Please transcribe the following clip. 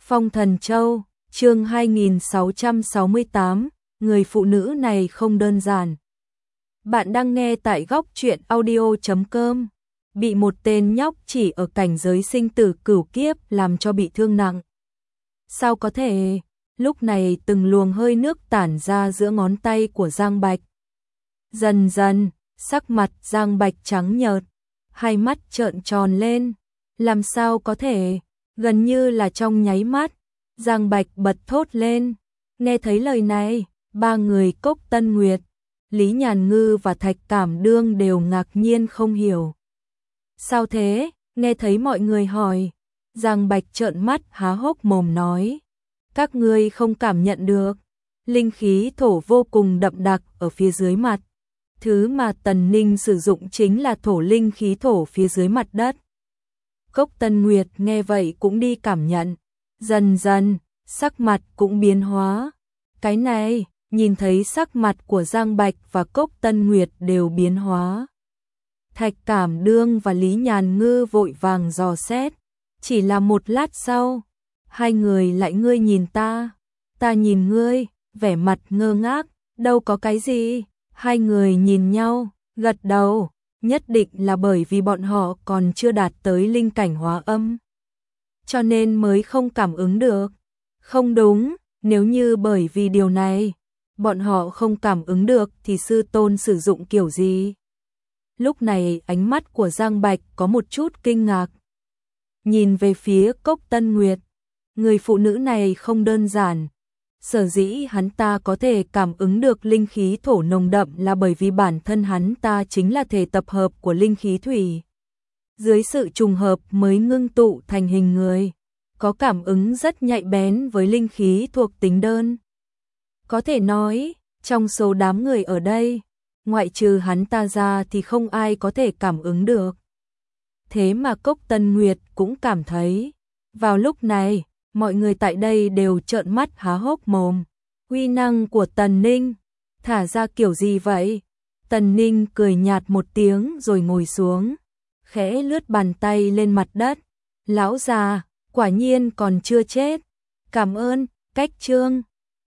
Phong Thần Châu, chương 2668, người phụ nữ này không đơn giản. Bạn đang nghe tại góc truyện audio.com. Bị một tên nhóc chỉ ở cảnh giới sinh tử cửu kiếp làm cho bị thương nặng. Sao có thể? Lúc này từng luồng hơi nước tản ra giữa ngón tay của Giang Bạch. Dần dần, sắc mặt Giang Bạch trắng nhợt, hai mắt trợn tròn lên. Làm sao có thể? Gần như là trong nháy mắt, Giang Bạch bật thốt lên. Nghe thấy lời này, ba người Cốc Tân Nguyệt, Lý Nhàn Ngư và Thạch Cảm Đương đều ngạc nhiên không hiểu. Sao thế? Nghe thấy mọi người hỏi, Giang Bạch trợn mắt há hốc mồm nói. Các ngươi không cảm nhận được, linh khí thổ vô cùng đậm đặc ở phía dưới mặt. Thứ mà Tần Ninh sử dụng chính là thổ linh khí thổ phía dưới mặt đất. Cốc Tân Nguyệt nghe vậy cũng đi cảm nhận. Dần dần, sắc mặt cũng biến hóa. Cái này, nhìn thấy sắc mặt của Giang Bạch và Cốc Tân Nguyệt đều biến hóa. Thạch Cảm Đương và Lý Nhàn Ngư vội vàng dò xét. Chỉ là một lát sau, hai người lại ngươi nhìn ta nhìn ngươi, vẻ mặt ngơ ngác, đâu có cái gì. Hai người nhìn nhau, gật đầu, nhất định là bởi vì bọn họ còn chưa đạt tới linh cảnh hóa âm, cho nên mới không cảm ứng được. Không đúng, nếu như bởi vì điều này, bọn họ không cảm ứng được thì sư tôn sử dụng kiểu gì? Lúc này ánh mắt của Giang Bạch có một chút kinh ngạc. Nhìn về phía Cốc Tân Nguyệt, người phụ nữ này không đơn giản. Sở dĩ hắn ta có thể cảm ứng được linh khí thổ nồng đậm là bởi vì bản thân hắn ta chính là thể tập hợp của linh khí thủy. Dưới sự trùng hợp mới ngưng tụ thành hình người, có cảm ứng rất nhạy bén với linh khí thuộc tính đơn. Có thể nói, trong số đám người ở đây, ngoại trừ hắn ta ra thì không ai có thể cảm ứng được. Thế mà Cốc Tân Nguyệt cũng cảm thấy. Vào lúc này, mọi người tại đây đều trợn mắt há hốc mồm. Uy năng của Tần Ninh, thả ra kiểu gì vậy? Tần Ninh cười nhạt một tiếng rồi ngồi xuống, khẽ lướt bàn tay lên mặt đất. Lão già, quả nhiên còn chưa chết. Cảm ơn, Cách Trương.